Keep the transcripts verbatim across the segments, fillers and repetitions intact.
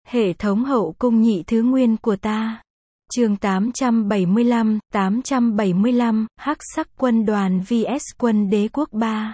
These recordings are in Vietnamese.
Hệ thống hậu cung nhị thứ nguyên của ta. Chương tám trăm bảy mươi lăm, tám trăm bảy mươi lăm, Hắc Sắc Quân Đoàn vs Quân Đế Quốc ba.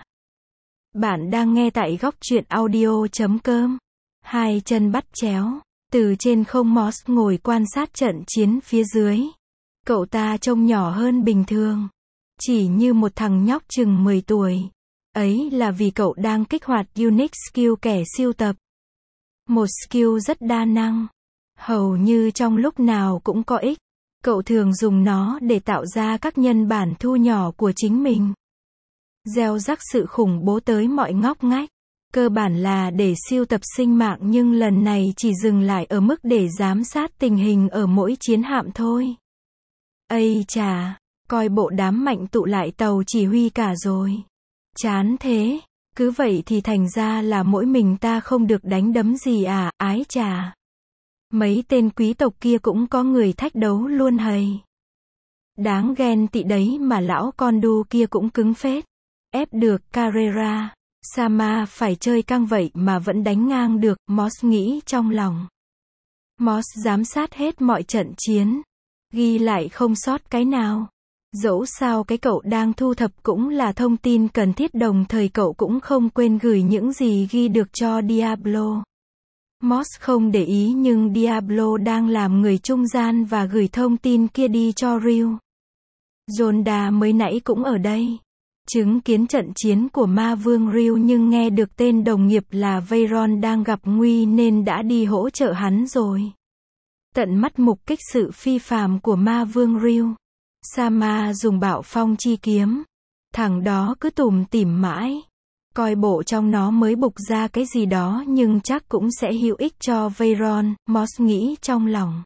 Bạn đang nghe tại góc truyện audio chấm com. Hai chân bắt chéo, từ trên không Moss ngồi quan sát trận chiến phía dưới. Cậu ta trông nhỏ hơn bình thường, chỉ như một thằng nhóc chừng mười tuổi. Ấy là vì cậu đang kích hoạt Unique Skill kẻ siêu tập. Một skill rất đa năng, hầu như trong lúc nào cũng có ích. Cậu thường dùng nó để tạo ra các nhân bản thu nhỏ của chính mình, gieo rắc sự khủng bố tới mọi ngóc ngách. Cơ bản là để siêu tập sinh mạng, nhưng lần này chỉ dừng lại ở mức để giám sát tình hình ở mỗi chiến hạm thôi. Ây chà, coi bộ đám mạnh tụ lại tàu chỉ huy cả rồi. Chán thế. Cứ vậy thì thành ra là mỗi mình ta không được đánh đấm gì à, ái chà. Mấy tên quý tộc kia cũng có người thách đấu luôn hầy. Đáng ghen tị đấy, mà lão con đu kia cũng cứng phết. Ép được Carrera, Sama phải chơi căng vậy mà vẫn đánh ngang được, Moss nghĩ trong lòng. Moss giám sát hết mọi trận chiến, ghi lại không sót cái nào. Dẫu sao cái cậu đang thu thập cũng là thông tin cần thiết, đồng thời cậu cũng không quên gửi những gì ghi được cho Diablo. Moss không để ý, nhưng Diablo đang làm người trung gian và gửi thông tin kia đi cho Ryu. Zonda mới nãy cũng ở đây, chứng kiến trận chiến của ma vương Ryu, nhưng nghe được tên đồng nghiệp là Veyron đang gặp nguy nên đã đi hỗ trợ hắn rồi. Tận mắt mục kích sự phi phàm của ma vương Ryu. Sama dùng bạo phong chi kiếm. Thằng đó cứ tủm tỉm mãi. Coi bộ trong nó mới bục ra cái gì đó, nhưng chắc cũng sẽ hữu ích cho Veyron, Moss nghĩ trong lòng.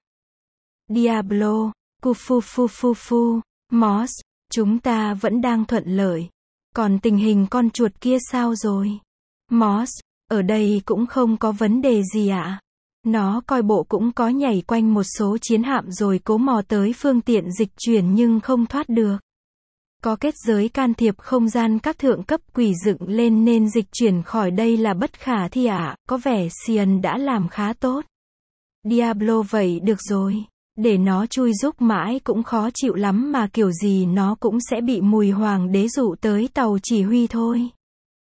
Diablo, Kufu fu fu fu, Moss, chúng ta vẫn đang thuận lợi. Còn tình hình con chuột kia sao rồi? Moss, ở đây cũng không có vấn đề gì ạ. Nó coi bộ cũng có nhảy quanh một số chiến hạm rồi cố mò tới phương tiện dịch chuyển nhưng không thoát được. Có kết giới can thiệp không gian các thượng cấp quỷ dựng lên nên dịch chuyển khỏi đây là bất khả thi ạ. À, có vẻ Sion đã làm khá tốt. Diablo, vậy được rồi. Để nó chui giúp mãi cũng khó chịu lắm, mà kiểu gì nó cũng sẽ bị mùi hoàng đế dụ tới tàu chỉ huy thôi.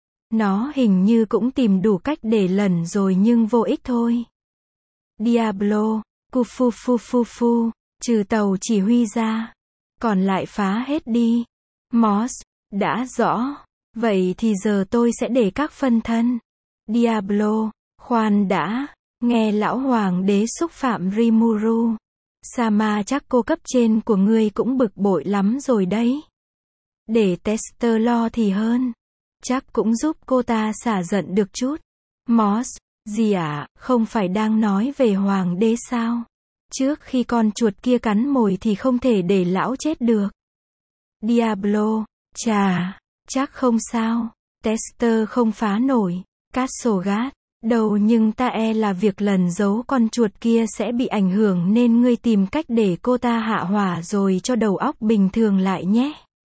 Nó hình như cũng tìm đủ cách để lẩn rồi nhưng vô ích thôi. Diablo, Kufu fu fu fu, trừ tàu chỉ huy ra, còn lại phá hết đi. Moss, đã rõ. Vậy thì giờ tôi sẽ để các phân thân. Diablo, khoan đã, nghe lão hoàng đế xúc phạm Rimuru. Sama, chắc cô cấp trên của ngươi cũng bực bội lắm rồi đấy. Để Tester lo thì hơn. Chắc cũng giúp cô ta xả giận được chút. Moss, gì ạ, à, không phải đang nói về hoàng đế sao? Trước khi con chuột kia cắn mồi thì không thể để lão chết được. Diablo, chà, chắc không sao. Tester không phá nổi Castlegate đâu, nhưng ta e là việc lần giấu con chuột kia sẽ bị ảnh hưởng, nên ngươi tìm cách để cô ta hạ hỏa rồi cho đầu óc bình thường lại nhé.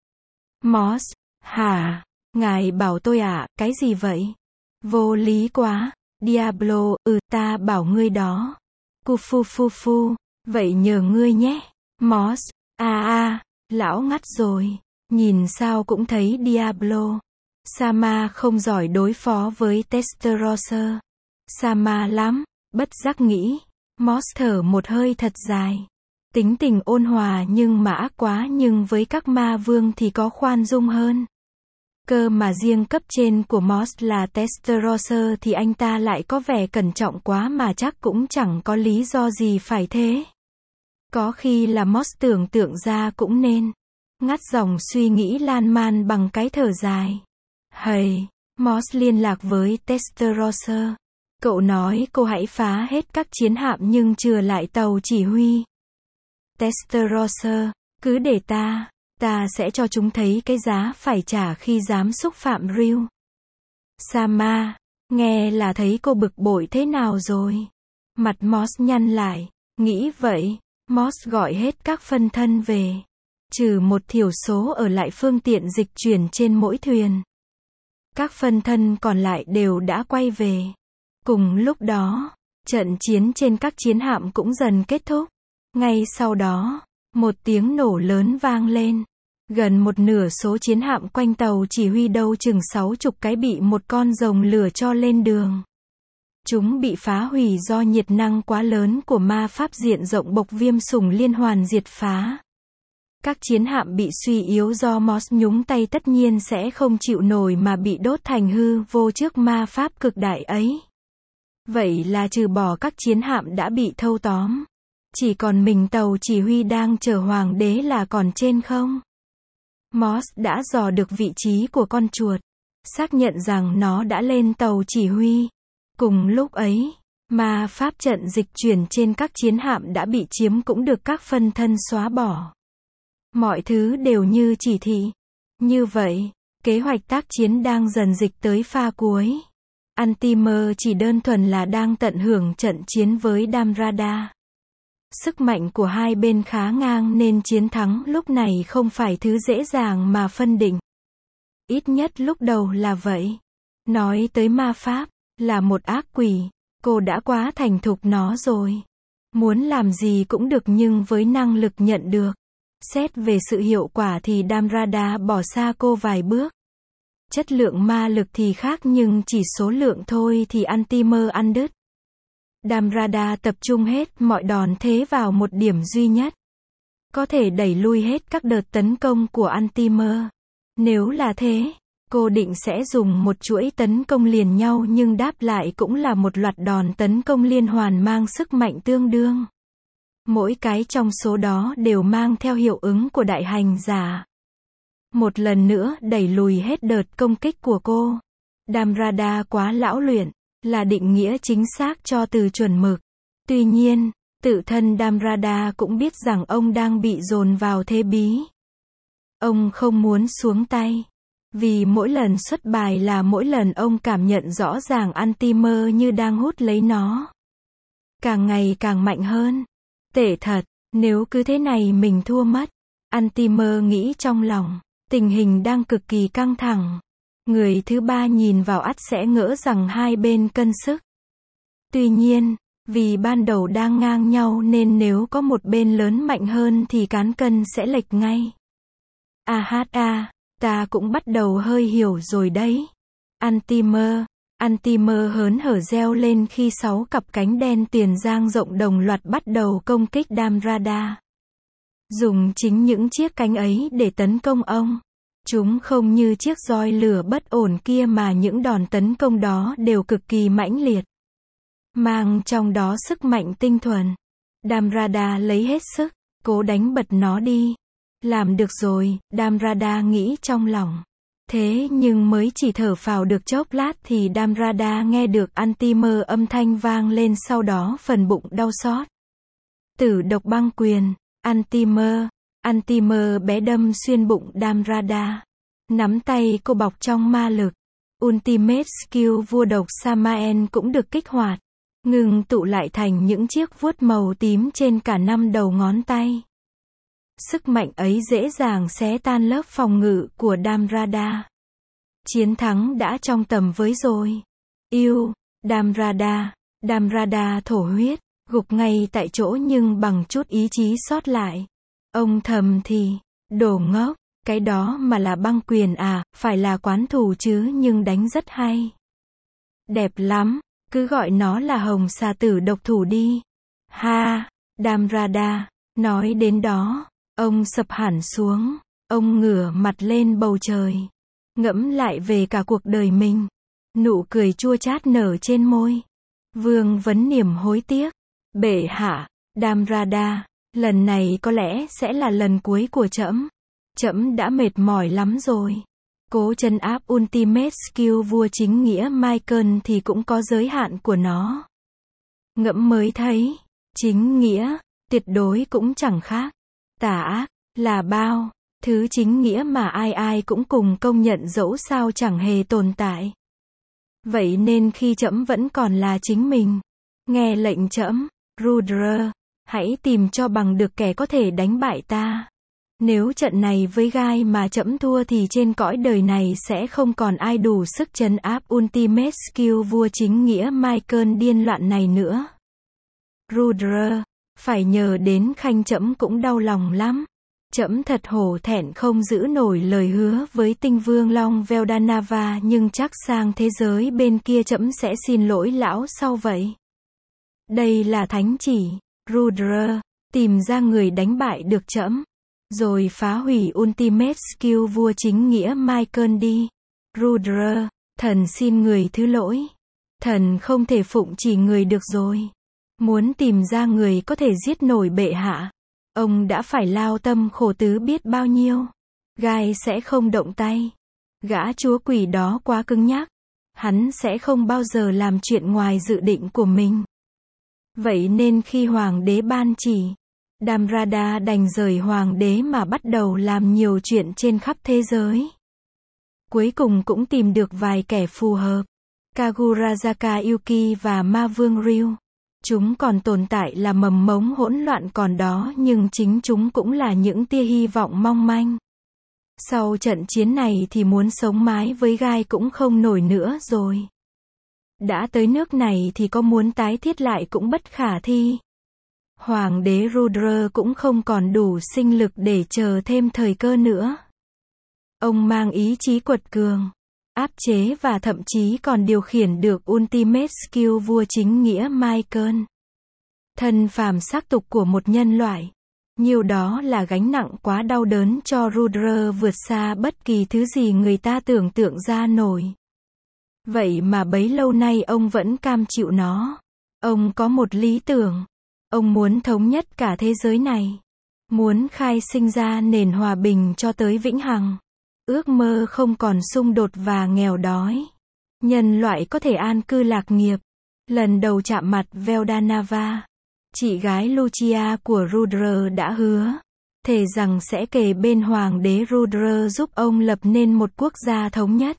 Moss, hả? Ngài bảo tôi à, cái gì vậy? Vô lý quá. Diablo, ừ, ta bảo ngươi đó. Kufu fu fu, vậy nhờ ngươi nhé. Moss, à à, lão ngắt rồi. Nhìn sao cũng thấy Diablo. Sama không giỏi đối phó với Testarossa. Sama lắm, bất giác nghĩ. Moss thở một hơi thật dài. Tính tình ôn hòa nhưng mà ác quá, nhưng với các ma vương thì có khoan dung hơn. Cơ mà riêng cấp trên của Moss là Testarossa thì anh ta lại có vẻ cẩn trọng quá, mà chắc cũng chẳng có lý do gì phải thế. Có khi là Moss tưởng tượng ra cũng nên. Ngắt dòng suy nghĩ lan man bằng cái thở dài. Hầy, Moss liên lạc với Testarossa. Cậu nói cô hãy phá hết các chiến hạm nhưng chừa lại tàu chỉ huy. Testarossa, cứ để ta. Ta sẽ cho chúng thấy cái giá phải trả khi dám xúc phạm Ryu. Sama, nghe là thấy cô bực bội thế nào rồi? Mặt Moss nhăn lại. Nghĩ vậy, Moss gọi hết các phân thân về. Trừ một thiểu số ở lại phương tiện dịch chuyển trên mỗi thuyền. Các phân thân còn lại đều đã quay về. Cùng lúc đó, Trận chiến trên các chiến hạm cũng dần kết thúc. Ngay sau đó, một tiếng nổ lớn vang lên. Gần một nửa số chiến hạm quanh tàu chỉ huy đâu chừng sáu chục cái bị một con rồng lửa cho lên đường. Chúng bị phá hủy do nhiệt năng quá lớn của ma pháp diện rộng bộc viêm sủng liên hoàn diệt phá. Các chiến hạm bị suy yếu do Moss nhúng tay tất nhiên sẽ không chịu nổi mà bị đốt thành hư vô trước ma pháp cực đại ấy. Vậy là trừ bỏ các chiến hạm đã bị thâu tóm, chỉ còn mình tàu chỉ huy đang chờ hoàng đế là còn trên không. Moss đã dò được vị trí của con chuột, xác nhận rằng nó đã lên tàu chỉ huy. Cùng lúc ấy, ma pháp trận dịch chuyển trên các chiến hạm đã bị chiếm cũng được các phân thân xóa bỏ. Mọi thứ đều như chỉ thị. Như vậy, kế hoạch tác chiến đang dần dịch tới pha cuối. Antimer chỉ đơn thuần là đang tận hưởng trận chiến với Damrada. Sức mạnh của hai bên khá ngang nên chiến thắng lúc này không phải thứ dễ dàng mà phân định. Ít nhất lúc đầu là vậy. Nói tới ma pháp, là một ác quỷ, cô đã quá thành thục nó rồi. Muốn làm gì cũng được nhưng với năng lực nhận được. Xét về sự hiệu quả thì Damrada bỏ xa cô vài bước. Chất lượng ma lực thì khác nhưng chỉ số lượng thôi thì Antimer ăn đứt. Damrada tập trung hết mọi đòn thế vào một điểm duy nhất. Có thể đẩy lui hết các đợt tấn công của Antimer. Nếu là thế, cô định sẽ dùng một chuỗi tấn công liền nhau nhưng đáp lại cũng là một loạt đòn tấn công liên hoàn mang sức mạnh tương đương. Mỗi cái trong số đó đều mang theo hiệu ứng của đại hành giả. Một lần nữa đẩy lùi hết đợt công kích của cô. Damrada quá lão luyện, là định nghĩa chính xác cho từ chuẩn mực. Tuy nhiên, tự thân Damrada cũng biết rằng ông đang bị dồn vào thế bí. Ông không muốn xuống tay. Vì mỗi lần xuất bài là mỗi lần ông cảm nhận rõ ràng Antimer như đang hút lấy nó. Càng ngày càng mạnh hơn. Tệ thật, nếu cứ thế này mình thua mất. Antimer nghĩ trong lòng. Tình hình đang cực kỳ căng thẳng. Người thứ ba nhìn vào ắt sẽ ngỡ rằng hai bên cân sức. Tuy nhiên, vì ban đầu đang ngang nhau nên nếu có một bên lớn mạnh hơn thì cán cân sẽ lệch ngay. A hát a, ta cũng bắt đầu hơi hiểu rồi đấy. Antimer, Antimer hớn hở reo lên khi sáu cặp cánh đen tiền dang rộng đồng loạt bắt đầu công kích Damrada. Dùng chính những chiếc cánh ấy để tấn công ông. Chúng không như chiếc roi lửa bất ổn kia mà những đòn tấn công đó đều cực kỳ mãnh liệt. Mang trong đó sức mạnh tinh thuần. Damrada lấy hết sức, cố đánh bật nó đi. Làm được rồi, Damrada nghĩ trong lòng. Thế nhưng mới chỉ thở phào được chốc lát thì Damrada nghe được Antimer âm thanh vang lên sau đó phần bụng đau xót. Tử độc băng quyền, Antimer, Antimer bé đâm xuyên bụng Damrada. Nắm tay cô bọc trong ma lực. Ultimate skill vua độc Samael cũng được kích hoạt. Ngừng tụ lại thành những chiếc vuốt màu tím trên cả năm đầu ngón tay. Sức mạnh ấy dễ dàng xé tan lớp phòng ngự của Damrada. Chiến thắng đã trong tầm với rồi. Yêu, Damrada, Damrada thổ huyết, gục ngay tại chỗ nhưng bằng chút ý chí sót lại. Ông thầm thì, đồ ngốc, cái đó mà là băng quyền à, phải là quán thủ chứ nhưng đánh rất hay. Đẹp lắm, cứ gọi nó là hồng xà tử độc thủ đi. Ha, Damrada, nói đến đó, ông sập hẳn xuống, ông ngửa mặt lên bầu trời. Ngẫm lại về cả cuộc đời mình. Nụ cười chua chát nở trên môi. Vương vấn niềm hối tiếc. Bệ hạ, Damrada, lần này có lẽ sẽ là lần cuối của trẫm. Trẫm đã mệt mỏi lắm rồi. Cố trấn áp Ultimate Skill vua chính nghĩa Michael thì cũng có giới hạn của nó. Ngẫm mới thấy, chính nghĩa, tuyệt đối cũng chẳng khác. Tà ác, là bao, thứ chính nghĩa mà ai ai cũng cùng công nhận dẫu sao chẳng hề tồn tại. Vậy nên khi trẫm vẫn còn là chính mình, nghe lệnh trẫm, Rudra, hãy tìm cho bằng được kẻ có thể đánh bại ta. Nếu trận này với gai mà trẫm thua thì trên cõi đời này sẽ không còn ai đủ sức trấn áp Ultimate Skill vua chính nghĩa Michael điên loạn này nữa. Rudra, phải nhờ đến khanh trẫm cũng đau lòng lắm. Trẫm thật hổ thẹn không giữ nổi lời hứa với tinh vương Long Veldanava, nhưng chắc sang thế giới bên kia trẫm sẽ xin lỗi lão sau vậy. Đây là thánh chỉ, Rudra, tìm ra người đánh bại được trẫm, rồi phá hủy Ultimate Skill vua chính nghĩa Michael đi. Rudra, thần xin người thứ lỗi. Thần không thể phụng chỉ người được rồi. Muốn tìm ra người có thể giết nổi bệ hạ, ông đã phải lao tâm khổ tứ biết bao nhiêu. Gai sẽ không động tay. Gã chúa quỷ đó quá cứng nhắc. Hắn sẽ không bao giờ làm chuyện ngoài dự định của mình. Vậy nên khi hoàng đế ban chỉ, Damrada đành rời hoàng đế mà bắt đầu làm nhiều chuyện trên khắp thế giới. Cuối cùng cũng tìm được vài kẻ phù hợp. Kagurajaka Yuki và Ma Vương Ryu. Chúng còn tồn tại là mầm mống hỗn loạn còn đó, nhưng chính chúng cũng là những tia hy vọng mong manh. Sau trận chiến này thì muốn sống mái với Gai cũng không nổi nữa rồi. Đã tới nước này thì có muốn tái thiết lại cũng bất khả thi. Hoàng đế Rudra cũng không còn đủ sinh lực để chờ thêm thời cơ nữa. Ông mang ý chí quật cường, áp chế và thậm chí còn điều khiển được Ultimate Skill vua chính nghĩa Michael. Thân phàm xác tục của một nhân loại. Nhiều đó là gánh nặng quá đau đớn cho Rudra vượt xa bất kỳ thứ gì người ta tưởng tượng ra nổi. Vậy mà bấy lâu nay ông vẫn cam chịu nó. Ông có một lý tưởng. Ông muốn thống nhất cả thế giới này. Muốn khai sinh ra nền hòa bình cho tới vĩnh hằng. Ước mơ không còn xung đột và nghèo đói. Nhân loại có thể an cư lạc nghiệp. Lần đầu chạm mặt Veldanava, chị gái Lucia của Rudra đã hứa, thề rằng sẽ kề bên hoàng đế Rudra giúp ông lập nên một quốc gia thống nhất.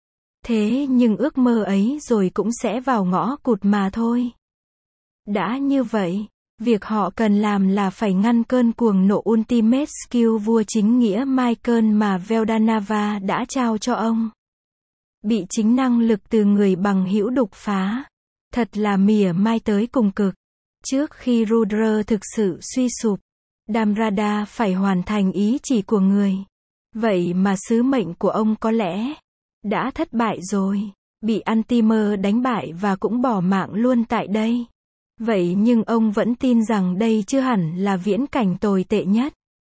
Thế nhưng ước mơ ấy rồi cũng sẽ vào ngõ cụt mà thôi. Đã như vậy, việc họ cần làm là phải ngăn cơn cuồng nộ Ultimate Skill vua chính nghĩa Michael mà Veldanava đã trao cho ông. Bị chính năng lực từ người bằng hữu đục phá. Thật là mỉa mai tới cùng cực. Trước khi Rudra thực sự suy sụp, Damrada phải hoàn thành ý chỉ của người. Vậy mà sứ mệnh của ông có lẽ đã thất bại rồi. Bị Antimer đánh bại và cũng bỏ mạng luôn tại đây. Vậy nhưng ông vẫn tin rằng đây chưa hẳn là viễn cảnh tồi tệ nhất.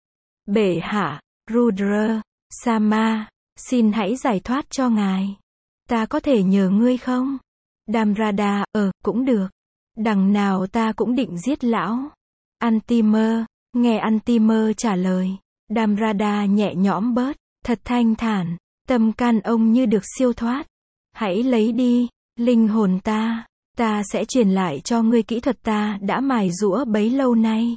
Bệ hạ, Rudra, Sama, xin hãy giải thoát cho ngài. Ta có thể nhờ ngươi không? Damrada, ờ, cũng được. Đằng nào ta cũng định giết lão. Antimer, nghe Antimer trả lời. Damrada nhẹ nhõm bớt, thật thanh thản, tâm can ông như được siêu thoát. Hãy lấy đi, linh hồn ta, ta sẽ truyền lại cho ngươi kỹ thuật ta đã mài giũa bấy lâu nay.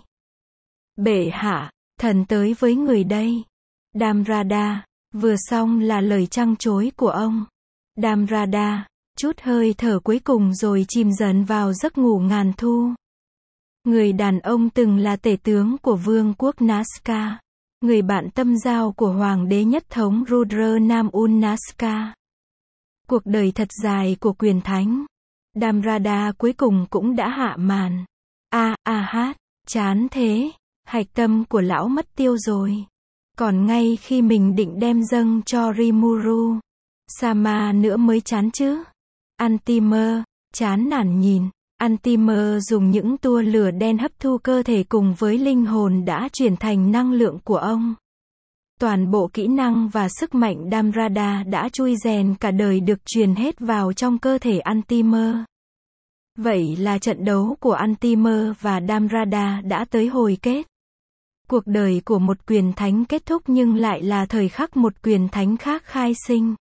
Bệ hạ, thần tới với người đây. Damrada, vừa xong là lời trăng trối của ông. Damrada, chút hơi thở cuối cùng rồi chìm dần vào giấc ngủ ngàn thu. Người đàn ông từng là tể tướng của vương quốc Nazca. Người bạn tâm giao của hoàng đế nhất thống Rudra Nam Un Nazca. Cuộc đời thật dài của quyền thánh. Damrada cuối cùng cũng đã hạ màn. A, a hát, chán thế. Hạch tâm của lão mất tiêu rồi. Còn ngay khi mình định đem dâng cho Rimuru Sama nữa mới chán chứ. Antimer, chán nản nhìn. Antimer dùng những tua lửa đen hấp thu cơ thể cùng với linh hồn đã chuyển thành năng lượng của ông. Toàn bộ kỹ năng và sức mạnh Damrada đã chui rèn cả đời được truyền hết vào trong cơ thể Antimer. Vậy là trận đấu của Antimer và Damrada đã tới hồi kết. Cuộc đời của một quyền thánh kết thúc nhưng lại là thời khắc một quyền thánh khác khai sinh.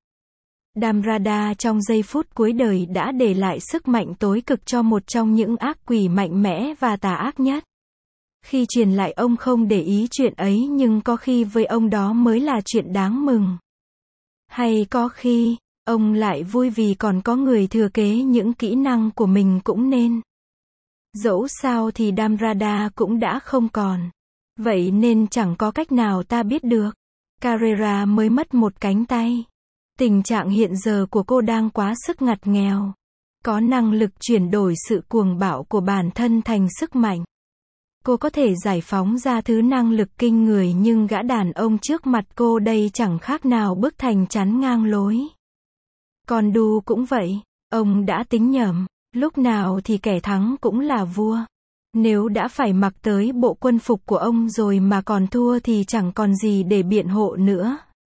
Damrada trong giây phút cuối đời đã để lại sức mạnh tối cực cho một trong những ác quỷ mạnh mẽ và tà ác nhất. Khi truyền lại ông không để ý chuyện ấy nhưng có khi với ông đó mới là chuyện đáng mừng. Hay có khi, ông lại vui vì còn có người thừa kế những kỹ năng của mình cũng nên. Dẫu sao thì Damrada cũng đã không còn. Vậy nên chẳng có cách nào ta biết được. Carrera mới mất một cánh tay. Tình trạng hiện giờ của cô đang quá sức ngặt nghèo. có năng lực chuyển đổi sự cuồng bạo của bản thân thành sức mạnh. Cô có thể giải phóng ra thứ năng lực kinh người nhưng gã đàn ông trước mặt cô đây chẳng khác nào bức thành chắn ngang lối. Con đu cũng vậy, ông đã tính nhầm, lúc nào thì kẻ thắng cũng là vua. Nếu đã phải mặc tới bộ quân phục của ông rồi mà còn thua thì chẳng còn gì để biện hộ nữa.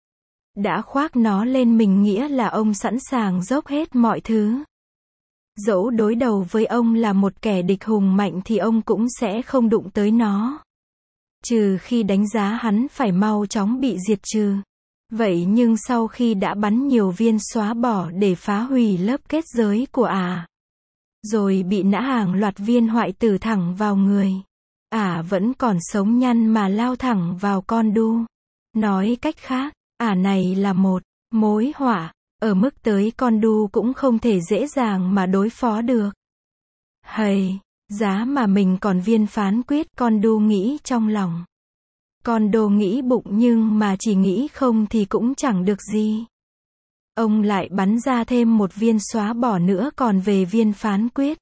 Đã khoác nó lên mình nghĩa là ông sẵn sàng dốc hết mọi thứ. Dẫu đối đầu với ông là một kẻ địch hùng mạnh thì ông cũng sẽ không đụng tới nó. Trừ khi đánh giá hắn phải mau chóng bị diệt trừ. Vậy nhưng sau khi đã bắn nhiều viên xóa bỏ để phá hủy lớp kết giới của ả, à, rồi bị nã hàng loạt viên hoại tử thẳng vào người, ả à, vẫn còn sống nhăn mà lao thẳng vào con đu. Nói cách khác, ả à này là một mối họa, ở mức tới con đu cũng không thể dễ dàng mà đối phó được. Hầy, giá mà mình còn viên phán quyết, con đu nghĩ trong lòng. Con đô nghĩ bụng nhưng mà chỉ nghĩ không thì cũng chẳng được gì. Ông lại bắn ra thêm một viên xóa bỏ nữa còn về viên phán quyết.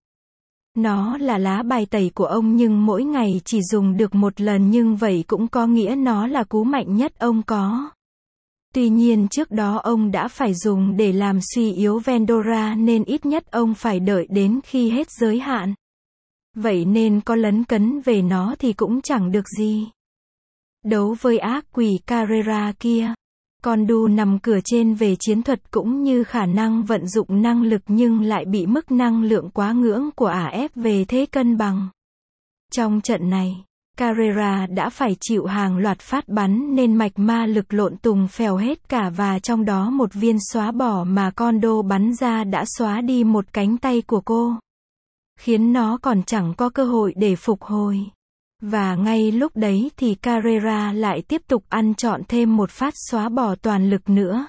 Nó là lá bài tẩy của ông nhưng mỗi ngày chỉ dùng được một lần nhưng vậy cũng có nghĩa nó là cú mạnh nhất ông có. Tuy nhiên trước đó ông đã phải dùng để làm suy yếu Vendora nên ít nhất ông phải đợi đến khi hết giới hạn. Vậy nên có lấn cấn về nó thì cũng chẳng được gì. Đấu với ác quỷ Carrera kia, con đu nằm cửa trên về chiến thuật cũng như khả năng vận dụng năng lực nhưng lại bị mức năng lượng quá ngưỡng của ả ép về thế cân bằng. Trong trận này, Carrera đã phải chịu hàng loạt phát bắn nên mạch ma lực lộn tùng phèo hết cả và trong đó một viên xóa bỏ mà con đô bắn ra đã xóa đi một cánh tay của cô, khiến nó còn chẳng có cơ hội để phục hồi. Và ngay lúc đấy thì Carrera lại tiếp tục ăn trọn thêm một phát xóa bỏ toàn lực nữa.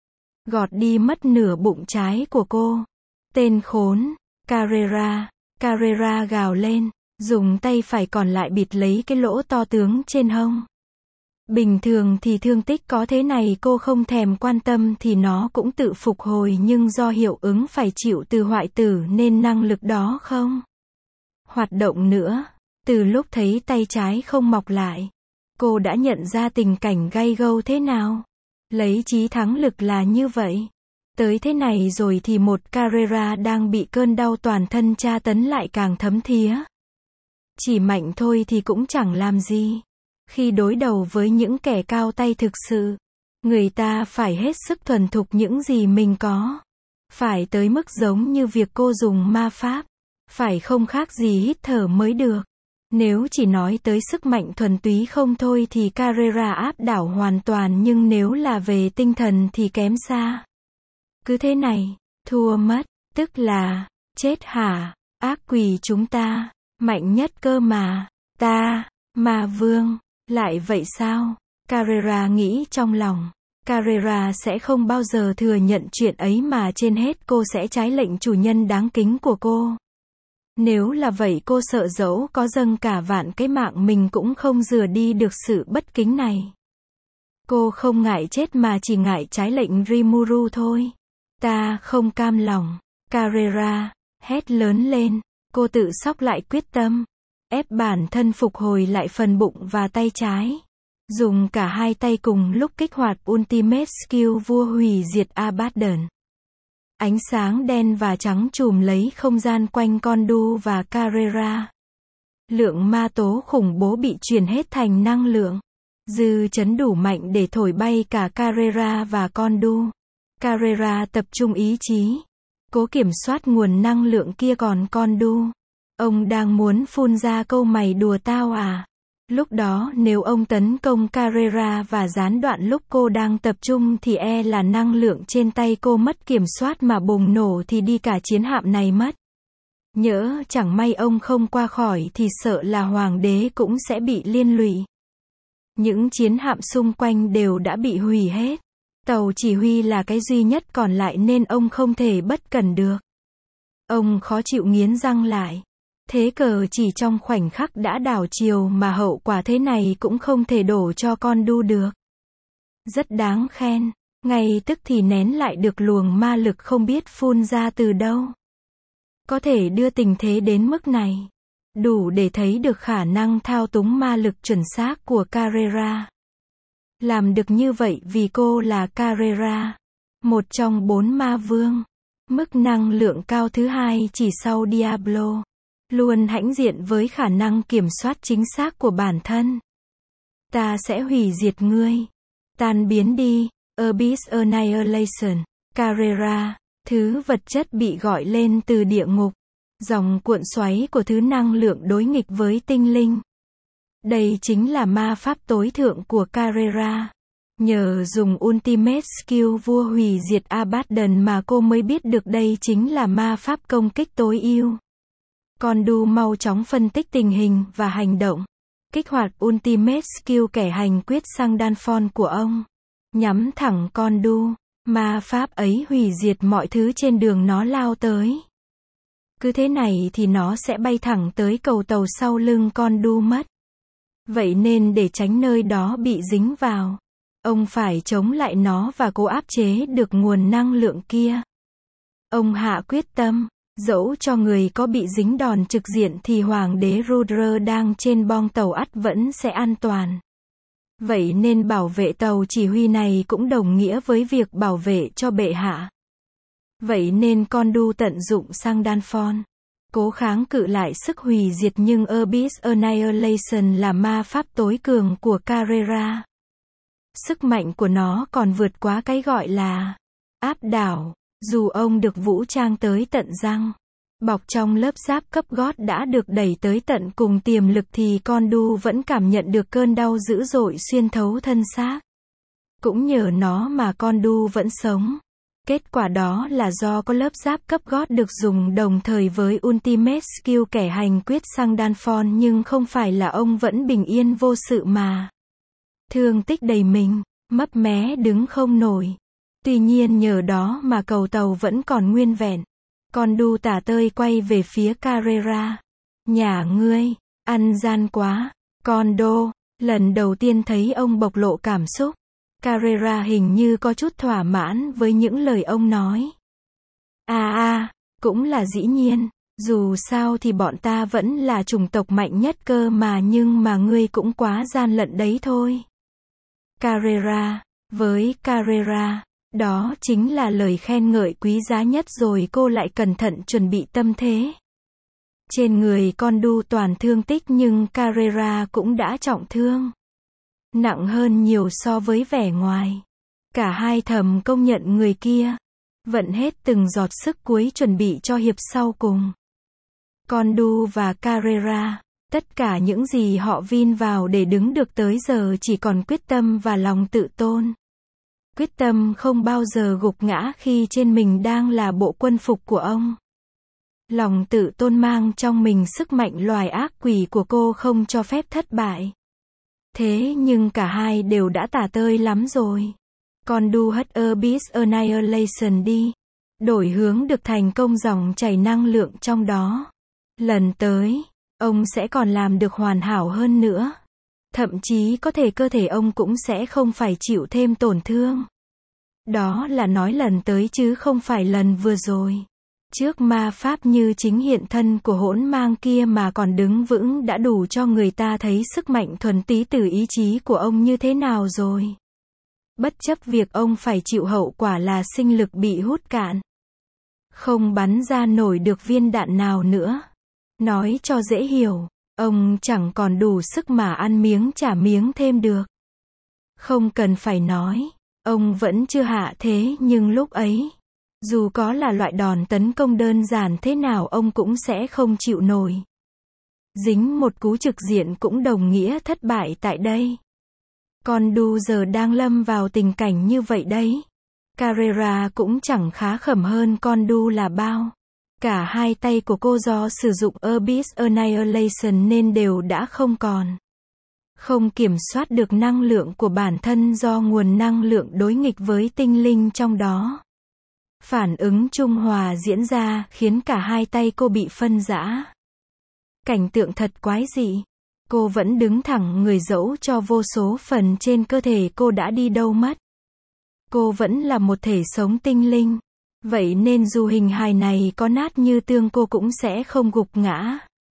Gọt đi mất nửa bụng trái của cô. Tên khốn, Carrera, Carrera gào lên, dùng tay phải còn lại bịt lấy cái lỗ to tướng trên hông. Bình thường thì thương tích có thế này cô không thèm quan tâm thì nó cũng tự phục hồi nhưng do hiệu ứng phải chịu từ hoại tử nên năng lực đó không hoạt động nữa. Từ lúc thấy tay trái không mọc lại, cô đã nhận ra tình cảnh gay gâu thế nào. Lấy chí thắng lực là như vậy. Tới thế này rồi thì một Carrera đang bị cơn đau toàn thân tra tấn lại càng thấm thía. Chỉ mạnh thôi thì cũng chẳng làm gì. Khi đối đầu với những kẻ cao tay thực sự, người ta phải hết sức thuần thục những gì mình có. Phải tới mức giống như việc cô dùng ma pháp. Phải không khác gì hít thở mới được. Nếu chỉ nói tới sức mạnh thuần túy không thôi thì Carrera áp đảo hoàn toàn nhưng nếu là về tinh thần thì kém xa. Cứ thế này, thua mất, tức là, chết hả, ác quỷ chúng ta, mạnh nhất cơ mà, ta, ma vương, lại vậy sao? Carrera nghĩ trong lòng. Carrera sẽ không bao giờ thừa nhận chuyện ấy mà trên hết cô sẽ trái lệnh chủ nhân đáng kính của cô. Nếu là vậy cô sợ dẫu có dâng cả vạn cái mạng mình cũng không rửa đi được sự bất kính này. Cô không ngại chết mà chỉ ngại trái lệnh Rimuru thôi. Ta không cam lòng. Carrera hét lớn lên. Cô tự sóc lại quyết tâm. Ép bản thân phục hồi lại phần bụng và tay trái. Dùng cả hai tay cùng lúc kích hoạt Ultimate Skill vua hủy diệt Abaddon. Ánh sáng đen và trắng trùm lấy không gian quanh con đu và Carrera. Lượng ma tố khủng bố bị chuyển hết thành năng lượng. Dư chấn đủ mạnh để thổi bay cả Carrera và con đu. Carrera tập trung ý chí. Cố kiểm soát nguồn năng lượng kia còn con đu. Ông đang muốn phun ra câu mày đùa tao à? Lúc đó nếu ông tấn công Carrera và gián đoạn lúc cô đang tập trung thì e là năng lượng trên tay cô mất kiểm soát mà bùng nổ thì đi cả chiến hạm này mất. Nhỡ chẳng may ông không qua khỏi thì sợ là hoàng đế cũng sẽ bị liên lụy. Những chiến hạm xung quanh đều đã bị hủy hết. Tàu chỉ huy là cái duy nhất còn lại nên ông không thể bất cẩn được. Ông khó chịu nghiến răng lại. Thế cờ chỉ trong khoảnh khắc đã đảo chiều mà hậu quả thế này cũng không thể đổ cho con đu được. Rất đáng khen. Ngay tức thì nén lại được luồng ma lực không biết phun ra từ đâu. có thể đưa tình thế đến mức này. Đủ để thấy được khả năng thao túng ma lực chuẩn xác của Carrera. Làm được như vậy vì cô là Carrera, một trong bốn ma vương. Mức năng lượng cao thứ hai chỉ sau Diablo. Luôn hãnh diện với khả năng kiểm soát chính xác của bản thân. Ta sẽ hủy diệt ngươi. Tan biến đi. Abyss Annihilation. Carrera. Thứ vật chất bị gọi lên từ địa ngục. Dòng cuộn xoáy của thứ năng lượng đối nghịch với tinh linh. Đây chính là ma pháp tối thượng của Carrera. Nhờ dùng Ultimate Skill vua hủy diệt Abaddon mà cô mới biết được đây chính là ma pháp công kích tối ưu. Condu mau chóng phân tích tình hình và hành động. Kích hoạt Ultimate Skill kẻ hành quyết sang Danfon của ông. Nhắm thẳng Condu. Ma pháp ấy hủy diệt mọi thứ trên đường nó lao tới. Cứ thế này thì nó sẽ bay thẳng tới cầu tàu sau lưng Condu mất. Vậy nên để tránh nơi đó bị dính vào, ông phải chống lại nó và cố áp chế được nguồn năng lượng kia. Ông hạ quyết tâm, dẫu cho người có bị dính đòn trực diện thì Hoàng đế Rudra đang trên bong tàu ắt vẫn sẽ an toàn. Vậy nên bảo vệ tàu chỉ huy này cũng đồng nghĩa với việc bảo vệ cho bệ hạ. Vậy nên Condu tận dụng sang Danfon, cố kháng cự lại sức hủy diệt nhưng Abyss Annihilation là ma pháp tối cường của Carrera. Sức mạnh của nó còn vượt quá cái gọi là áp đảo, dù ông được vũ trang tới tận răng. Bọc trong lớp giáp cấp gót đã được đẩy tới tận cùng tiềm lực thì Condu vẫn cảm nhận được cơn đau dữ dội xuyên thấu thân xác. Cũng nhờ nó mà Condu vẫn sống. Kết quả đó là do có lớp giáp cấp gót được dùng đồng thời với Ultimate Skill kẻ hành quyết sang Danfon nhưng không phải là ông vẫn bình yên vô sự mà. Thương tích đầy mình, mấp mé đứng không nổi. Tuy nhiên nhờ đó mà cầu tàu vẫn còn nguyên vẹn. Condu tả tơi quay về phía Carrera. Nhà ngươi, ăn gian quá. Condo, lần đầu tiên thấy ông bộc lộ cảm xúc. Carrera hình như có chút thỏa mãn với những lời ông nói. À à, cũng là dĩ nhiên, dù sao thì bọn ta vẫn là chủng tộc mạnh nhất cơ mà nhưng mà ngươi cũng quá gian lận đấy thôi. Carrera, với Carrera, đó chính là lời khen ngợi quý giá nhất rồi cô lại cẩn thận chuẩn bị tâm thế. Trên người Condu toàn thương tích nhưng Carrera cũng đã trọng thương. Nặng hơn nhiều so với vẻ ngoài. Cả hai thầm công nhận người kia. Vận hết từng giọt sức cuối chuẩn bị cho hiệp sau cùng. Condu và Carrera, tất cả những gì họ vin vào để đứng được tới giờ chỉ còn quyết tâm và lòng tự tôn. Quyết tâm không bao giờ gục ngã khi trên mình đang là bộ quân phục của ông. Lòng tự tôn mang trong mình sức mạnh loài ác quỷ của cô không cho phép thất bại. Thế nhưng cả hai đều đã tả tơi lắm rồi. Condu hất Abyss Annihilation đi. Đổi hướng được thành công dòng chảy năng lượng trong đó. Lần tới, ông sẽ còn làm được hoàn hảo hơn nữa. Thậm chí có thể cơ thể ông cũng sẽ không phải chịu thêm tổn thương. Đó là nói lần tới chứ không phải lần vừa rồi. Trước ma pháp như chính hiện thân của hỗn mang kia mà còn đứng vững đã đủ cho người ta thấy sức mạnh thuần túy từ ý chí của ông như thế nào rồi. Bất chấp việc ông phải chịu hậu quả là sinh lực bị hút cạn. Không bắn ra nổi được viên đạn nào nữa. Nói cho dễ hiểu, ông chẳng còn đủ sức mà ăn miếng trả miếng thêm được. Không cần phải nói, ông vẫn chưa hạ thế nhưng lúc ấy, dù có là loại đòn tấn công đơn giản thế nào ông cũng sẽ không chịu nổi. Dính một cú trực diện cũng đồng nghĩa thất bại tại đây. Condu giờ đang lâm vào tình cảnh như vậy đấy. Carrera cũng chẳng khá khẩm hơn Condu là bao. Cả hai tay của cô do sử dụng Abyss Annihilation nên đều đã không còn. Không kiểm soát được năng lượng của bản thân do nguồn năng lượng đối nghịch với tinh linh trong đó. Phản ứng trung hòa diễn ra khiến cả hai tay cô bị phân rã. Cảnh tượng thật quái dị. Cô vẫn đứng thẳng người dẫu cho vô số phần trên cơ thể cô đã đi đâu mất. Cô vẫn là một thể sống tinh linh. Vậy nên dù hình hài này có nát như tương cô cũng sẽ không gục ngã.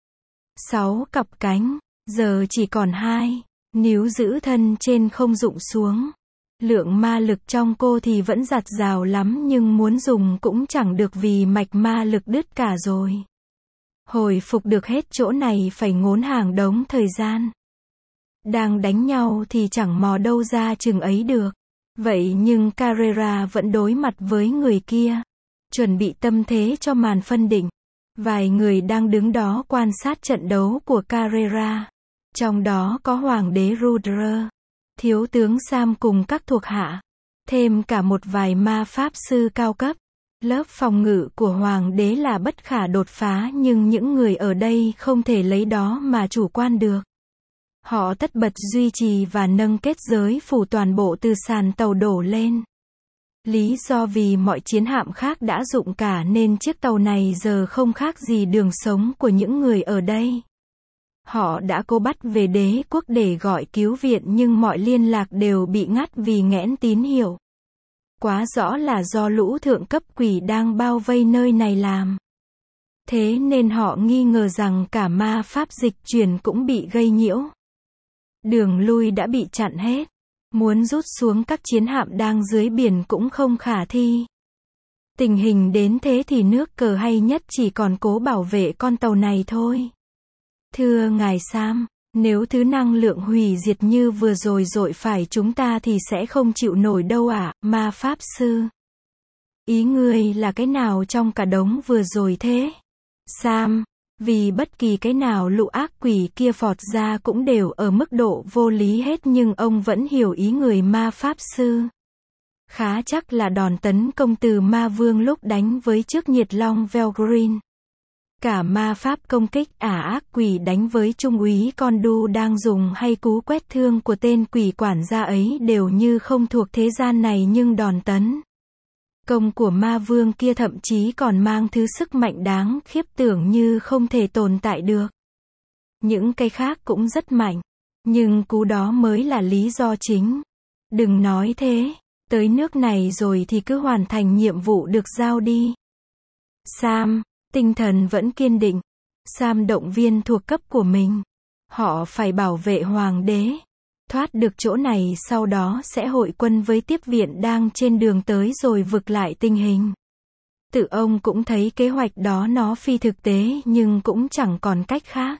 Sáu cặp cánh, giờ chỉ còn hai. Níu giữ thân trên không rụng xuống. Lượng ma lực trong cô thì vẫn dạt dào lắm nhưng muốn dùng cũng chẳng được vì mạch ma lực đứt cả rồi. Hồi phục được hết chỗ này phải ngốn hàng đống thời gian. Đang đánh nhau thì chẳng mò đâu ra chừng ấy được. Vậy nhưng Carrera vẫn đối mặt với người kia. Chuẩn bị tâm thế cho màn phân định. Vài người đang đứng đó quan sát trận đấu của Carrera. Trong đó có Hoàng đế Rudra, Thiếu tướng Sam cùng các thuộc hạ. Thêm cả một vài ma pháp sư cao cấp. Lớp phòng ngự của Hoàng đế là bất khả đột phá nhưng những người ở đây không thể lấy đó mà chủ quan được. Họ tất bật duy trì và nâng kết giới phủ toàn bộ từ sàn tàu đổ lên. Lý do vì mọi chiến hạm khác đã dụng cả nên chiếc tàu này giờ không khác gì đường sống của những người ở đây. Họ đã cố bắt về đế quốc để gọi cứu viện nhưng mọi liên lạc đều bị ngắt vì nghẽn tín hiệu. Quá rõ là do lũ thượng cấp quỷ đang bao vây nơi này làm. Thế nên họ nghi ngờ rằng cả ma pháp dịch chuyển cũng bị gây nhiễu. Đường lui đã bị chặn hết. Muốn rút xuống các chiến hạm đang dưới biển cũng không khả thi. Tình hình đến thế thì nước cờ hay nhất chỉ còn cố bảo vệ con tàu này thôi. Thưa ngài Sam, nếu thứ năng lượng hủy diệt như vừa rồi dội phải chúng ta thì sẽ không chịu nổi đâu ạ, ma pháp sư. Ý ngươi là cái nào trong cả đống vừa rồi thế? Sam, vì bất kỳ cái nào lũ ác quỷ kia phọt ra cũng đều ở mức độ vô lý hết nhưng ông vẫn hiểu ý người ma pháp sư. Khá chắc là đòn tấn công từ ma vương lúc đánh với trước nhiệt long Velgreen. Cả ma pháp công kích ả ác quỷ đánh với trung úy Condu đang dùng hay cú quét thương của tên quỷ quản gia ấy đều như không thuộc thế gian này nhưng đòn tấn công của ma vương kia thậm chí còn mang thứ sức mạnh đáng khiếp tưởng như không thể tồn tại được. Những cái khác cũng rất mạnh, nhưng cú đó mới là lý do chính. Đừng nói thế, tới nước này rồi thì cứ hoàn thành nhiệm vụ được giao đi. Sam, tinh thần vẫn kiên định. Sam động viên thuộc cấp của mình. Họ phải bảo vệ hoàng đế. Thoát được chỗ này sau đó sẽ hội quân với tiếp viện đang trên đường tới rồi vực lại tình hình. Tự ông cũng thấy kế hoạch đó nó phi thực tế nhưng cũng chẳng còn cách khác.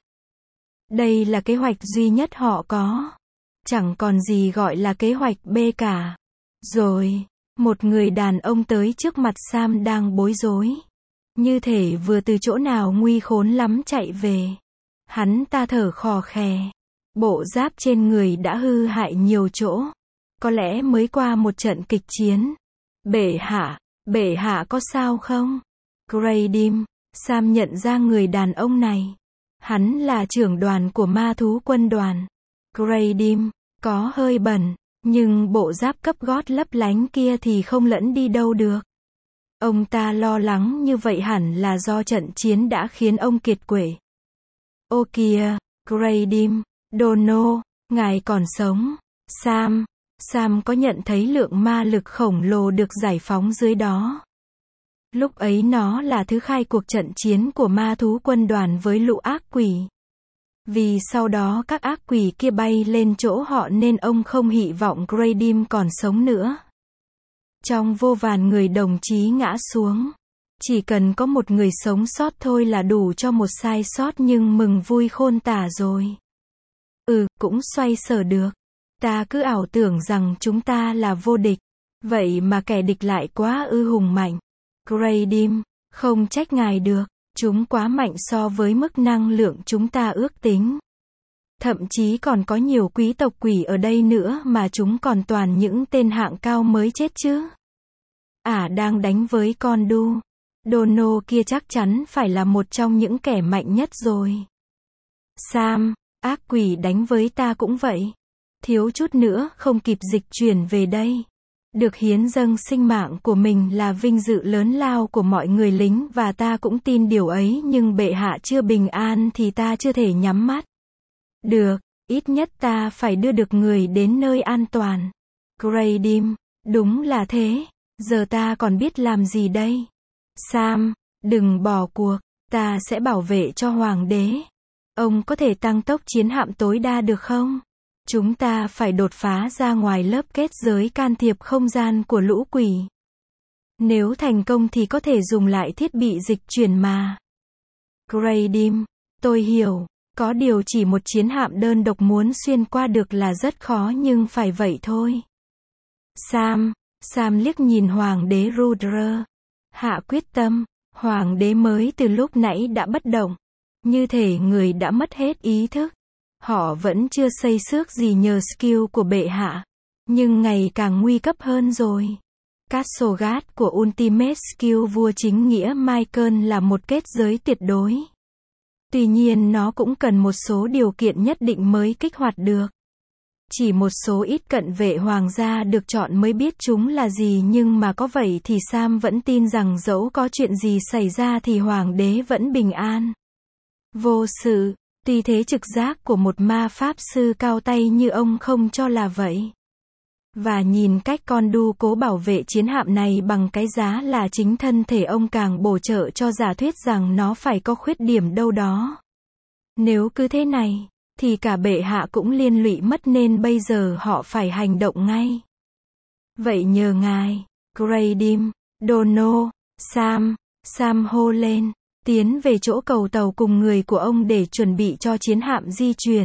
Đây là kế hoạch duy nhất họ có. Chẳng còn gì gọi là kế hoạch B cả. Rồi, một người đàn ông tới trước mặt Sam đang bối rối. Như thể vừa từ chỗ nào nguy khốn lắm chạy về. Hắn ta thở khò khè. Bộ giáp trên người đã hư hại nhiều chỗ. Có lẽ mới qua một trận kịch chiến. Bệ hạ, bệ hạ có sao không? Graydim, Sam nhận ra người đàn ông này. Hắn là trưởng đoàn của ma thú quân đoàn. Graydim, có hơi bẩn, nhưng bộ giáp cấp gót lấp lánh kia thì không lẫn đi đâu được. Ông ta lo lắng như vậy hẳn là do trận chiến đã khiến ông kiệt quệ. Ô kìa, Graydim, Dono, ngài còn sống. Sam, Sam có nhận thấy lượng ma lực khổng lồ được giải phóng dưới đó. Lúc ấy nó là thứ khai cuộc trận chiến của ma thú quân đoàn với lũ ác quỷ. Vì sau đó các ác quỷ kia bay lên chỗ họ nên ông không hy vọng Graydim còn sống nữa. Trong vô vàn người đồng chí ngã xuống. Chỉ cần có một người sống sót thôi là đủ cho một sai sót nhưng mừng vui khôn tả rồi. Ừ, cũng xoay sở được. Ta cứ ảo tưởng rằng chúng ta là vô địch. Vậy mà kẻ địch lại quá ư hùng mạnh. Graydim, không trách ngài được. Chúng quá mạnh so với mức năng lượng chúng ta ước tính. Thậm chí còn có nhiều quý tộc quỷ ở đây nữa mà chúng còn toàn những tên hạng cao mới chết chứ. Ả à, đang đánh với con đu. Dono kia chắc chắn phải là một trong những kẻ mạnh nhất rồi. Sam, ác quỷ đánh với ta cũng vậy. Thiếu chút nữa không kịp dịch chuyển về đây. Được hiến dâng sinh mạng của mình là vinh dự lớn lao của mọi người lính và ta cũng tin điều ấy nhưng bệ hạ chưa bình an thì ta chưa thể nhắm mắt. Được, ít nhất ta phải đưa được người đến nơi an toàn. Graydim, đúng là thế. Giờ ta còn biết làm gì đây? Sam, đừng bỏ cuộc, ta sẽ bảo vệ cho hoàng đế. Ông có thể tăng tốc chiến hạm tối đa được không? Chúng ta phải đột phá ra ngoài lớp kết giới can thiệp không gian của lũ quỷ. Nếu thành công thì có thể dùng lại thiết bị dịch chuyển mà. Graydim, tôi hiểu, có điều chỉ một chiến hạm đơn độc muốn xuyên qua được là rất khó nhưng phải vậy thôi. Sam, Sam liếc nhìn hoàng đế Rudra. Hạ quyết tâm, hoàng đế mới từ lúc nãy đã bất động. Như thể người đã mất hết ý thức. Họ vẫn chưa xây xước gì nhờ skill của bệ hạ. Nhưng ngày càng nguy cấp hơn rồi. Castlegate của Ultimate Skill vua chính nghĩa Michael là một kết giới tuyệt đối. Tuy nhiên nó cũng cần một số điều kiện nhất định mới kích hoạt được. Chỉ một số ít cận vệ hoàng gia được chọn mới biết chúng là gì, nhưng mà có vậy thì Sam vẫn tin rằng dẫu có chuyện gì xảy ra thì hoàng đế vẫn bình an. Vô sự, tuy thế trực giác của một ma pháp sư cao tay như ông không cho là vậy. Và nhìn cách con đu cố bảo vệ chiến hạm này bằng cái giá là chính thân thể ông càng bổ trợ cho giả thuyết rằng nó phải có khuyết điểm đâu đó. Nếu cứ thế này, thì cả bệ hạ cũng liên lụy mất nên bây giờ họ phải hành động ngay. Vậy nhờ ngài, Graydim, Dono, Sam, Sam hô lên, tiến về chỗ cầu tàu cùng người của ông để chuẩn bị cho chiến hạm di chuyển.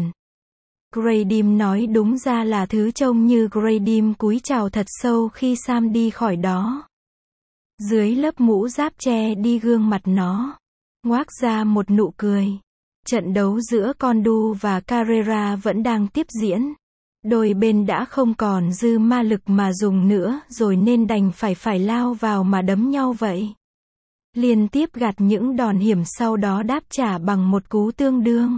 Graydim nói đúng ra là thứ trông như Graydim cúi chào thật sâu khi Sam đi khỏi đó. Dưới lớp mũ giáp che đi gương mặt nó, ngoác ra một nụ cười. Trận đấu giữa Condu và Carrera vẫn đang tiếp diễn. Đôi bên đã không còn dư ma lực mà dùng nữa rồi nên đành phải phải lao vào mà đấm nhau vậy. Liên tiếp gạt những đòn hiểm sau đó đáp trả bằng một cú tương đương.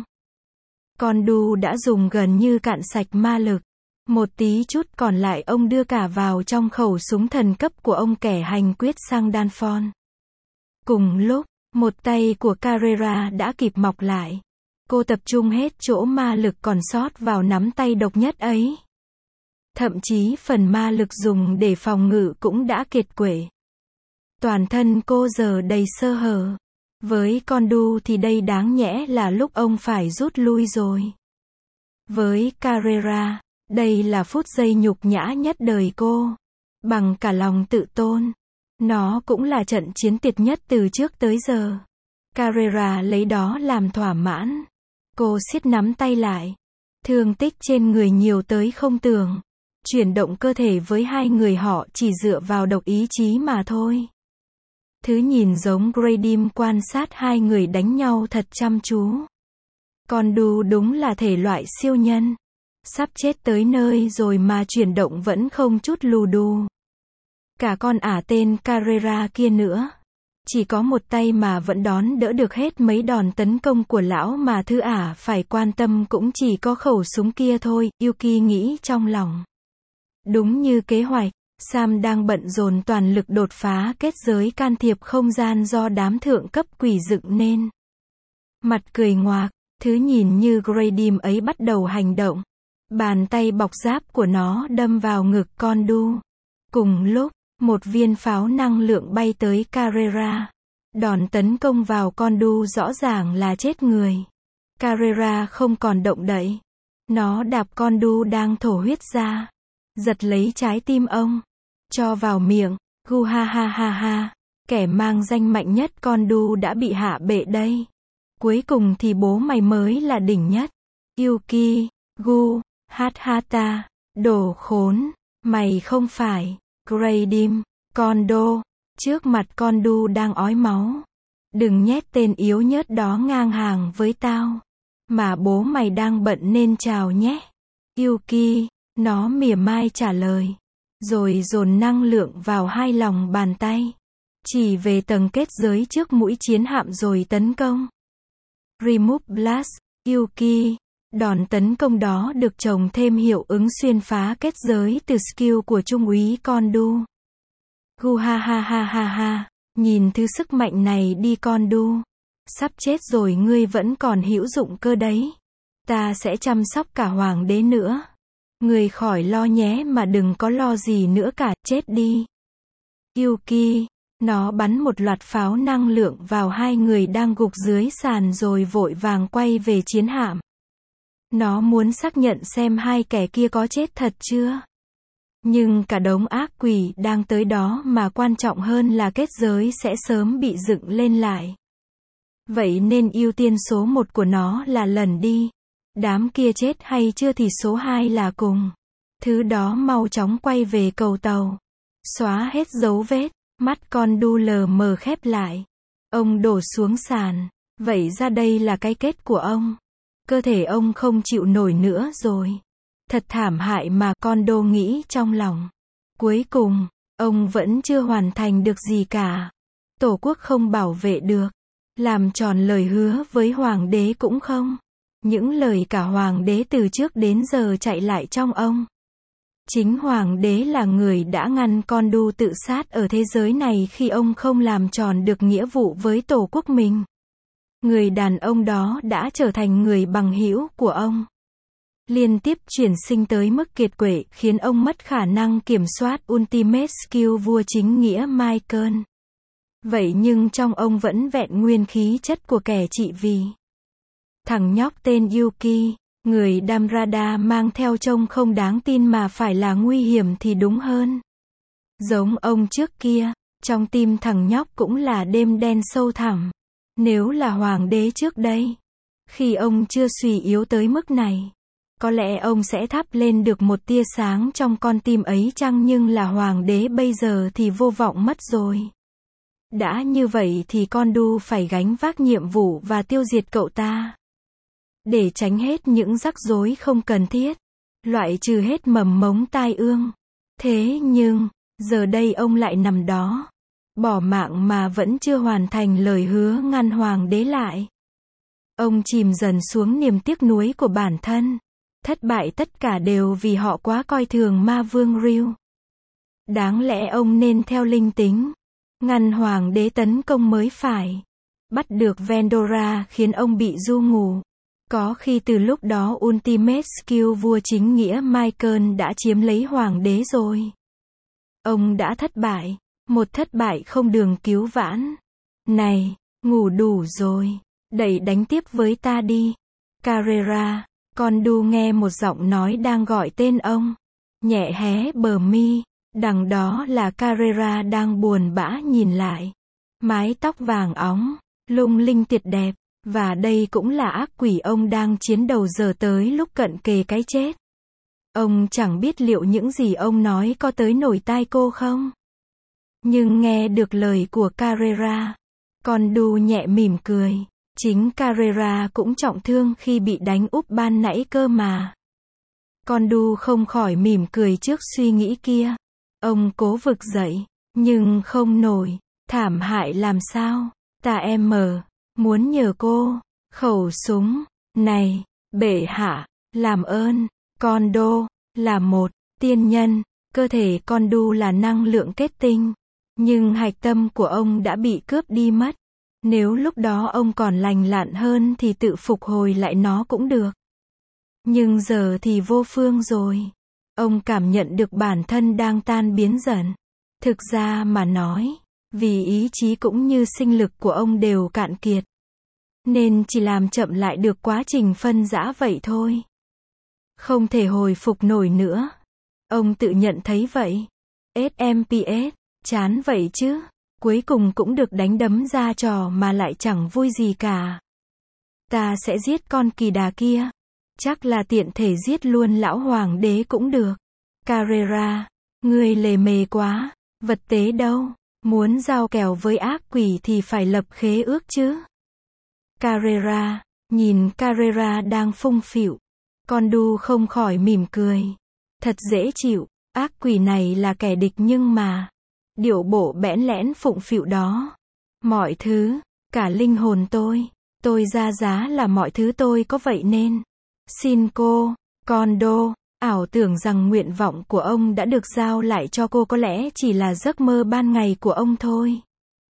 Condu đã dùng gần như cạn sạch ma lực. Một tí chút còn lại ông đưa cả vào trong khẩu súng thần cấp của ông kẻ hành quyết sang Danfon. Cùng lúc, một tay của Carrera đã kịp mọc lại. Cô tập trung hết chỗ ma lực còn sót vào nắm tay độc nhất ấy. Thậm chí phần ma lực dùng để phòng ngự cũng đã kiệt quệ. Toàn thân cô giờ đầy sơ hở. Với Condu thì đây đáng nhẽ là lúc ông phải rút lui rồi. Với Carrera, đây là phút giây nhục nhã nhất đời cô. Bằng cả lòng tự tôn. Nó cũng là trận chiến tuyệt nhất từ trước tới giờ. Carrera lấy đó làm thỏa mãn. Cô siết nắm tay lại. Thương tích trên người nhiều tới không tưởng. Chuyển động cơ thể với hai người họ chỉ dựa vào độc ý chí mà thôi. Thứ nhìn giống Graydim quan sát hai người đánh nhau thật chăm chú. Condu đúng là thể loại siêu nhân. Sắp chết tới nơi rồi mà chuyển động vẫn không chút lù đù. Cả con ả tên Carrera kia nữa. Chỉ có một tay mà vẫn đón đỡ được hết mấy đòn tấn công của lão mà thứ ả phải quan tâm cũng chỉ có khẩu súng kia thôi, Yuki nghĩ trong lòng. Đúng như kế hoạch, Sam đang bận dồn toàn lực đột phá kết giới can thiệp không gian do đám thượng cấp quỷ dựng nên. Mặt cười ngoạc, thứ nhìn như Graydim ấy bắt đầu hành động. Bàn tay bọc giáp của nó đâm vào ngực Condu. Cùng lúc, một viên pháo năng lượng bay tới Carrera. Đòn tấn công vào Condu rõ ràng là chết người. Carrera không còn động đậy. Nó đạp Condu đang thổ huyết ra. Giật lấy trái tim ông. Cho vào miệng. Gu ha ha ha ha. Kẻ mang danh mạnh nhất Condu đã bị hạ bệ đây. Cuối cùng thì bố mày mới là đỉnh nhất. Yuki, Gu, hát ha ta. Đồ khốn. Mày không phải. Graydim, Kondo, trước mặt Condu đang ói máu. Đừng nhét tên yếu nhớt đó ngang hàng với tao. Mà bố mày đang bận nên chào nhé. Yuki, nó mỉa mai trả lời. Rồi dồn năng lượng vào hai lòng bàn tay. Chỉ về tầng kết giới trước mũi chiến hạm rồi tấn công. Remove Blast, Yuki. Đòn tấn công đó được trồng thêm hiệu ứng xuyên phá kết giới từ skill của trung úy Condu. Gu ha ha ha ha ha, nhìn thứ sức mạnh này đi Condu. Sắp chết rồi ngươi vẫn còn hữu dụng cơ đấy. Ta sẽ chăm sóc cả hoàng đế nữa. Ngươi khỏi lo nhé mà đừng có lo gì nữa cả, chết đi. Yuki, nó bắn một loạt pháo năng lượng vào hai người đang gục dưới sàn rồi vội vàng quay về chiến hạm. Nó muốn xác nhận xem hai kẻ kia có chết thật chưa. Nhưng cả đống ác quỷ đang tới đó mà quan trọng hơn là kết giới sẽ sớm bị dựng lên lại. Vậy nên ưu tiên số một của nó là lần đi. Đám kia chết hay chưa thì số hai là cùng. Thứ đó mau chóng quay về cầu tàu. Xóa hết dấu vết, mắt con đu lờ mờ khép lại. Ông đổ xuống sàn. Vậy ra đây là cái kết của ông. Cơ thể ông không chịu nổi nữa rồi. Thật thảm hại mà con đô nghĩ trong lòng. Cuối cùng, ông vẫn chưa hoàn thành được gì cả. Tổ quốc không bảo vệ được. Làm tròn lời hứa với hoàng đế cũng không. Những lời cả hoàng đế từ trước đến giờ chạy lại trong ông. Chính hoàng đế là người đã ngăn con đu tự sát ở thế giới này khi ông không làm tròn được nghĩa vụ với tổ quốc mình. Người đàn ông đó đã trở thành người bằng hữu của ông. Liên tiếp chuyển sinh tới mức kiệt quệ khiến ông mất khả năng kiểm soát Ultimate Skill vua chính nghĩa Michael. Vậy nhưng trong ông vẫn vẹn nguyên khí chất của kẻ trị vì. Thằng nhóc tên Yuki, người Damrada mang theo trông không đáng tin mà phải là nguy hiểm thì đúng hơn. Giống ông trước kia, trong tim thằng nhóc cũng là đêm đen sâu thẳm. Nếu là hoàng đế trước đây, khi ông chưa suy yếu tới mức này, có lẽ ông sẽ thắp lên được một tia sáng trong con tim ấy chăng, nhưng là hoàng đế bây giờ thì vô vọng mất rồi. Đã như vậy thì con đu phải gánh vác nhiệm vụ và tiêu diệt cậu ta. Để tránh hết những rắc rối không cần thiết, loại trừ hết mầm mống tai ương. Thế nhưng, giờ đây ông lại nằm đó, bỏ mạng mà vẫn chưa hoàn thành lời hứa ngăn hoàng đế lại. Ông chìm dần xuống niềm tiếc nuối của bản thân. Thất bại tất cả đều vì họ quá coi thường ma vương Ryu. Đáng lẽ ông nên theo linh tính, ngăn hoàng đế tấn công mới phải. Bắt được Vendora khiến ông bị du ngủ. Có khi từ lúc đó Ultimate Skill vua chính nghĩa Michael đã chiếm lấy hoàng đế rồi. Ông đã thất bại. Một thất bại không đường cứu vãn. Này, ngủ đủ rồi. Đẩy đánh tiếp với ta đi. Carrera. Con đu nghe một giọng nói đang gọi tên ông. Nhẹ hé bờ mi. Đằng đó là Carrera đang buồn bã nhìn lại. Mái tóc vàng óng, lung linh tuyệt đẹp. Và đây cũng là ác quỷ ông đang chiến đầu giờ tới lúc cận kề cái chết. Ông chẳng biết liệu những gì ông nói có tới nổi tai cô không? Nhưng nghe được lời của Carrera, con đu nhẹ mỉm cười. Chính Carrera cũng trọng thương khi bị đánh úp ban nãy cơ mà. Con đu không khỏi mỉm cười trước suy nghĩ kia. Ông cố vực dậy, nhưng không nổi. Thảm hại làm sao? Ta em mờ, muốn nhờ cô, khẩu súng, này, bệ hạ, làm ơn, con đô, là một, tiên nhân, cơ thể con đu là năng lượng kết tinh. Nhưng hạch tâm của ông đã bị cướp đi mất. Nếu lúc đó ông còn lành lặn hơn thì tự phục hồi lại nó cũng được. Nhưng giờ thì vô phương rồi. Ông cảm nhận được bản thân đang tan biến dần. Thực ra mà nói, vì ý chí cũng như sinh lực của ông đều cạn kiệt, nên chỉ làm chậm lại được quá trình phân rã vậy thôi. Không thể hồi phục nổi nữa. Ông tự nhận thấy vậy. ét em pê ét, chán vậy chứ. Cuối cùng cũng được đánh đấm ra trò mà lại chẳng vui gì cả. Ta sẽ giết con kỳ đà kia. Chắc là tiện thể giết luôn lão hoàng đế cũng được. Carrera, ngươi lề mề quá. Vật tế đâu? Muốn giao kèo với ác quỷ thì phải lập khế ước chứ. Carrera, nhìn Carrera đang phung phịu. Con đu không khỏi mỉm cười. Thật dễ chịu, ác quỷ này là kẻ địch nhưng mà. Điệu bộ bẽn lẽn phụng phịu đó. Mọi thứ, cả linh hồn tôi, tôi ra giá là mọi thứ tôi có vậy nên. Xin cô, con đô, ảo tưởng rằng nguyện vọng của ông đã được giao lại cho cô có lẽ chỉ là giấc mơ ban ngày của ông thôi.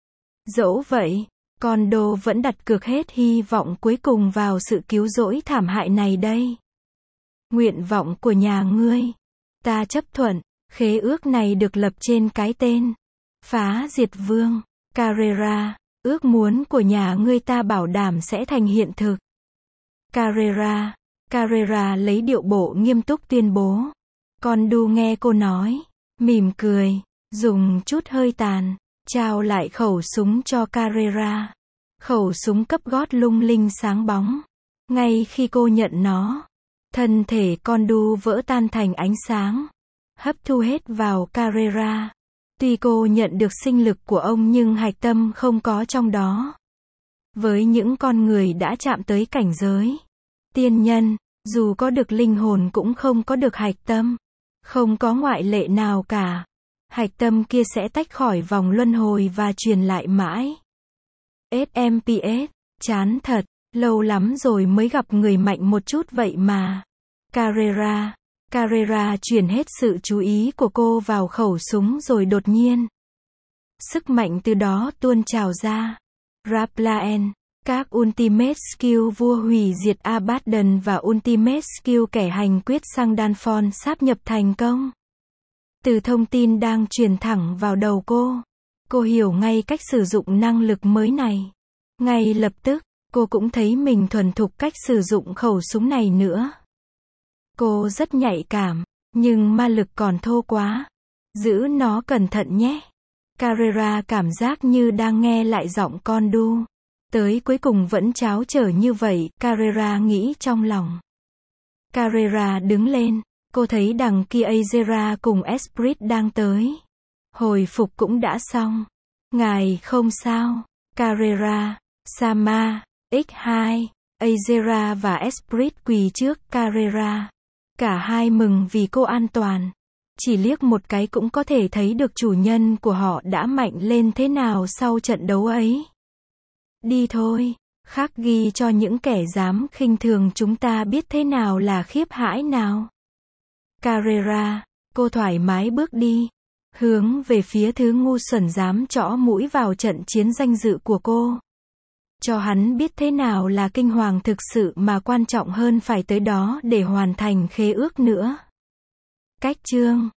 Dẫu vậy, con đô vẫn đặt cược hết hy vọng cuối cùng vào sự cứu rỗi thảm hại này đây. Nguyện vọng của nhà ngươi, ta chấp thuận, khế ước này được lập trên cái tên Phá diệt vương. Carrera, ước muốn của nhà ngươi ta bảo đảm sẽ thành hiện thực. Carrera. Carrera lấy điệu bộ nghiêm túc tuyên bố. Condu nghe cô nói, mỉm cười, dùng chút hơi tàn, trao lại khẩu súng cho Carrera. Khẩu súng cấp gót lung linh sáng bóng. Ngay khi cô nhận nó, thân thể Condu vỡ tan thành ánh sáng, hấp thu hết vào Carrera. Tuy cô nhận được sinh lực của ông nhưng hạch tâm không có trong đó. Với những con người đã chạm tới cảnh giới tiên nhân, dù có được linh hồn cũng không có được hạch tâm. Không có ngoại lệ nào cả. Hạch tâm kia sẽ tách khỏi vòng luân hồi và truyền lại mãi. ét em pê ét, chán thật, lâu lắm rồi mới gặp người mạnh một chút vậy mà. Carrera. Carrera chuyển hết sự chú ý của cô vào khẩu súng rồi đột nhiên. Sức mạnh từ đó tuôn trào ra. Raplaen. Các Ultimate Skill vua hủy diệt Abaddon và Ultimate Skill kẻ hành quyết sang Danphon sáp nhập thành công. Từ thông tin đang truyền thẳng vào đầu cô, cô hiểu ngay cách sử dụng năng lực mới này. Ngay lập tức, cô cũng thấy mình thuần thục cách sử dụng khẩu súng này nữa. Cô rất nhạy cảm, nhưng ma lực còn thô quá. Giữ nó cẩn thận nhé. Carrera cảm giác như đang nghe lại giọng Condu. Tới cuối cùng vẫn tráo trở như vậy, Carrera nghĩ trong lòng. Carrera đứng lên, cô thấy đằng kia Azera cùng Esprit đang tới. Hồi phục cũng đã xong. Ngài không sao. Carrera, Sama, ích hai, Azera và Esprit quỳ trước Carrera. Cả hai mừng vì cô an toàn. Chỉ liếc một cái cũng có thể thấy được chủ nhân của họ đã mạnh lên thế nào sau trận đấu ấy. Đi thôi, khắc ghi cho những kẻ dám khinh thường chúng ta biết thế nào là khiếp hãi nào. Carrera, cô thoải mái bước đi, hướng về phía thứ ngu xuẩn dám trõ mũi vào trận chiến danh dự của cô. Cho hắn biết thế nào là kinh hoàng thực sự mà quan trọng hơn phải tới đó để hoàn thành khế ước nữa. Cách chương